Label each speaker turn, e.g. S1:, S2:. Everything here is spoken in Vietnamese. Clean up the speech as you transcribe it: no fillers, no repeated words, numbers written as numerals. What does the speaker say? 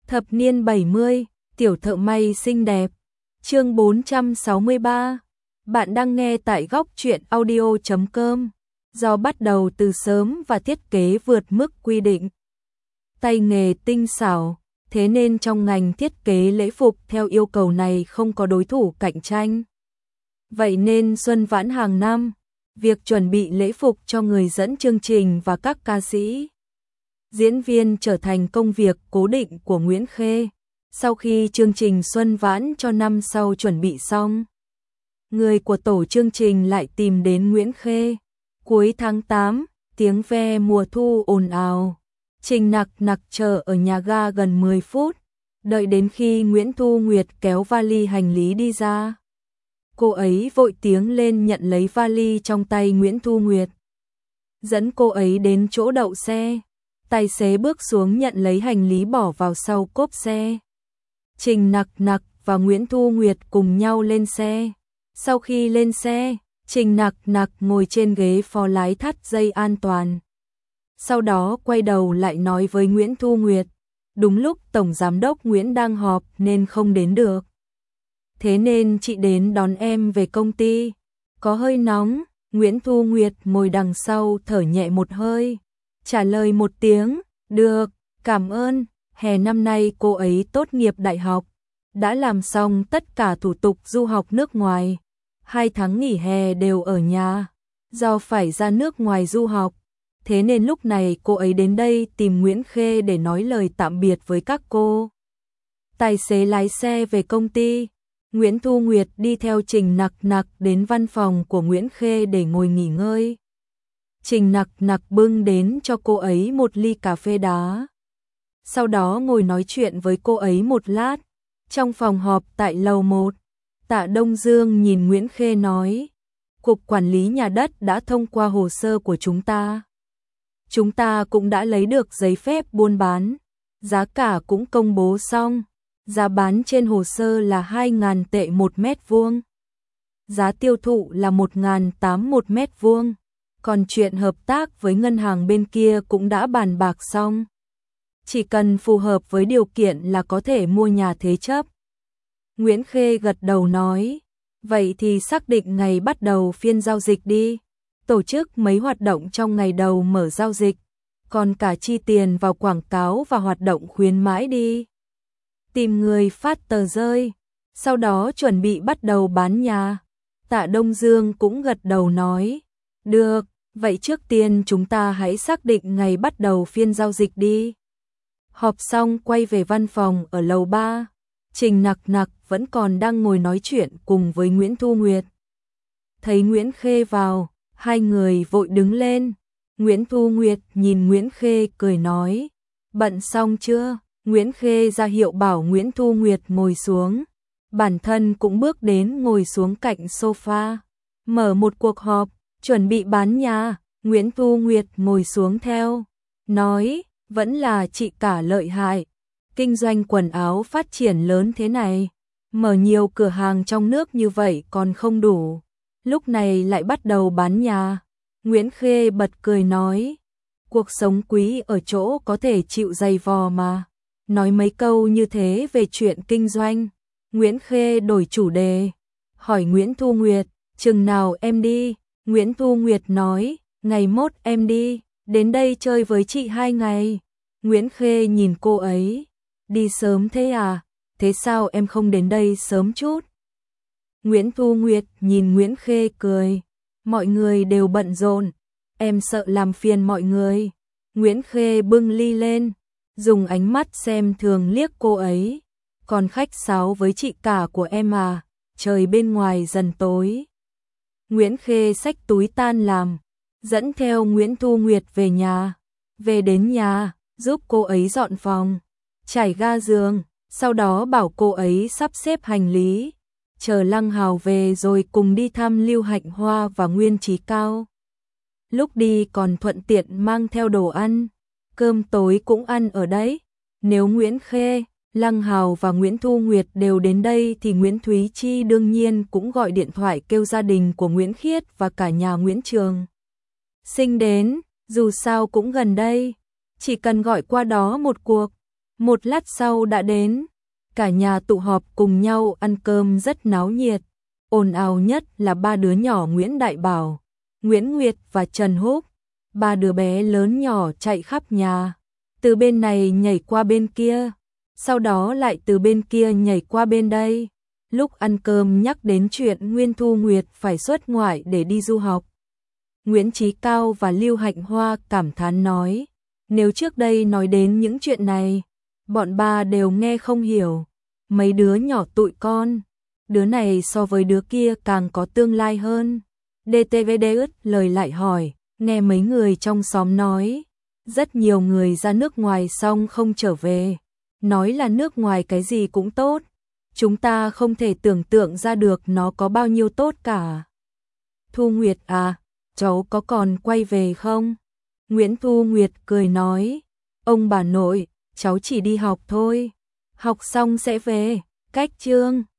S1: Thập niên 70, tiểu thợ may xinh đẹp. Chương 463. Bạn đang nghe tại góc truyện audio.com. Do bắt đầu từ sớm và thiết kế vượt mức quy định. Tay nghề tinh xảo, thế nên trong ngành thiết kế lễ phục theo yêu cầu này không có đối thủ cạnh tranh. Vậy nên xuân vãn hàng năm, việc chuẩn bị lễ phục cho người dẫn chương trình và các ca sĩ, diễn viên trở thành công việc cố định của Nguyễn Khê. Sau khi chương trình xuân vãn cho năm sau chuẩn bị xong, người của tổ chương trình lại tìm đến Nguyễn Khê. Cuối tháng 8, tiếng ve mùa thu ồn ào. Trình Nặc Nặc chờ ở nhà ga gần 10 phút, đợi đến khi Nguyễn Thu Nguyệt kéo vali hành lý đi ra. Cô ấy vội tiếng lên nhận lấy vali trong tay Nguyễn Thu Nguyệt, dẫn cô ấy đến chỗ đậu xe. Tài xế bước xuống nhận lấy hành lý bỏ vào sau cốp xe. Trình Nặc Nặc và Nguyễn Thu Nguyệt cùng nhau lên xe. Sau khi lên xe, Trình Nặc Nặc ngồi trên ghế phó lái thắt dây an toàn. Sau đó quay đầu lại nói với Nguyễn Thu Nguyệt, đúng lúc Tổng Giám đốc Nguyễn đang họp nên không đến được. Thế nên chị đến đón em về công ty. Có hơi nóng. Nguyễn Thu Nguyệt ngồi đằng sau thở nhẹ một hơi, trả lời một tiếng, được, cảm ơn. Hè năm nay cô ấy tốt nghiệp đại học, đã làm xong tất cả thủ tục du học nước ngoài. 2 tháng nghỉ hè đều ở nhà, do phải ra nước ngoài du học. Thế nên lúc này cô ấy đến đây tìm Nguyễn Khê để nói lời tạm biệt với các cô. Tài xế lái xe về công ty. Nguyễn Thu Nguyệt đi theo Trình Nặc Nặc đến văn phòng của Nguyễn Khê để ngồi nghỉ ngơi. Trình Nặc Nặc bưng đến cho cô ấy một ly cà phê đá. Sau đó ngồi nói chuyện với cô ấy một lát. Trong phòng họp tại lầu 1, Tạ Đông Dương nhìn Nguyễn Khê nói, Cục Quản lý Nhà đất đã thông qua hồ sơ của chúng ta. Chúng ta cũng đã lấy được giấy phép buôn bán, giá cả cũng công bố xong. Giá bán trên hồ sơ là 2.000 tệ một mét vuông. Giá tiêu thụ là 1.800 một mét vuông. Còn chuyện hợp tác với ngân hàng bên kia cũng đã bàn bạc xong. Chỉ cần phù hợp với điều kiện là có thể mua nhà thế chấp. Nguyễn Khê gật đầu nói, vậy thì xác định ngày bắt đầu phiên giao dịch đi. Tổ chức mấy hoạt động trong ngày đầu mở giao dịch, còn cả chi tiền vào quảng cáo và hoạt động khuyến mãi đi. Tìm người phát tờ rơi, sau đó chuẩn bị bắt đầu bán nhà. Tạ Đông Dương cũng gật đầu nói, được, vậy trước tiên chúng ta hãy xác định ngày bắt đầu phiên giao dịch đi. Họp xong quay về văn phòng ở lầu 3, Trình Nặc Nặc vẫn còn đang ngồi nói chuyện cùng với Nguyễn Thu Nguyệt. Thấy Nguyễn Khê vào, hai người vội đứng lên. Nguyễn Thu Nguyệt nhìn Nguyễn Khê cười nói, bận xong chưa? Nguyễn Khê ra hiệu bảo Nguyễn Thu Nguyệt ngồi xuống. Bản thân cũng bước đến ngồi xuống cạnh sofa. Mở một cuộc họp, chuẩn bị bán nhà. Nguyễn Thu Nguyệt ngồi xuống theo, nói, vẫn là chị cả lợi hại. Kinh doanh quần áo phát triển lớn thế này, mở nhiều cửa hàng trong nước như vậy còn không đủ. Lúc này lại bắt đầu bán nhà. Nguyễn Khê bật cười nói, cuộc sống quý ở chỗ có thể chịu dày vò mà. Nói mấy câu như thế về chuyện kinh doanh. Nguyễn Khê đổi chủ đề, hỏi Nguyễn Thu Nguyệt, chừng nào em đi? Nguyễn Thu Nguyệt nói, ngày mốt em đi, đến đây chơi với chị 2 ngày. Nguyễn Khê nhìn cô ấy, đi sớm thế à? Thế sao em không đến đây sớm chút? Nguyễn Thu Nguyệt nhìn Nguyễn Khê cười, mọi người đều bận rộn, em sợ làm phiền mọi người. Nguyễn Khê bưng ly lên, dùng ánh mắt xem thường liếc cô ấy, còn khách sáo với chị cả của em à? Trời bên ngoài dần tối. Nguyễn Khê xách túi tan làm, dẫn theo Nguyễn Thu Nguyệt về nhà. Về đến nhà, giúp cô ấy dọn phòng, trải ga giường, sau đó bảo cô ấy sắp xếp hành lý, chờ Lăng Hào về rồi cùng đi thăm Lưu Hạnh Hoa và Nguyên Chí Cao. Lúc đi còn thuận tiện mang theo đồ ăn, cơm tối cũng ăn ở đấy. Nếu Nguyễn Khê, Lăng Hào và Nguyễn Thu Nguyệt đều đến đây thì Nguyễn Thúy Chi đương nhiên cũng gọi điện thoại kêu gia đình của Nguyễn Khiết và cả nhà Nguyễn Trường Sinh đến, dù sao cũng gần đây, chỉ cần gọi qua đó một cuộc. Một lát sau đã đến, cả nhà tụ họp cùng nhau ăn cơm rất náo nhiệt. Ồn ào nhất là ba đứa nhỏ Nguyễn Đại Bảo, Nguyễn Nguyệt và Trần Húc. Ba đứa bé lớn nhỏ chạy khắp nhà, từ bên này nhảy qua bên kia, sau đó lại từ bên kia nhảy qua bên đây. Lúc ăn cơm nhắc đến chuyện Nguyên Thu Nguyệt phải xuất ngoại để đi du học. Nguyễn Chí Cao và Lưu Hạnh Hoa cảm thán nói, nếu trước đây nói đến những chuyện này, bọn ba đều nghe không hiểu. Mấy đứa nhỏ tụi con, đứa này so với đứa kia càng có tương lai hơn. DTVD ứt lời lại hỏi, nghe mấy người trong xóm nói, rất nhiều người ra nước ngoài xong không trở về, nói là nước ngoài cái gì cũng tốt, chúng ta không thể tưởng tượng ra được nó có bao nhiêu tốt cả. Thu Nguyệt à, cháu có còn quay về không? Nguyễn Thu Nguyệt cười nói, ông bà nội, cháu chỉ đi học thôi, học xong sẽ về. Cách chương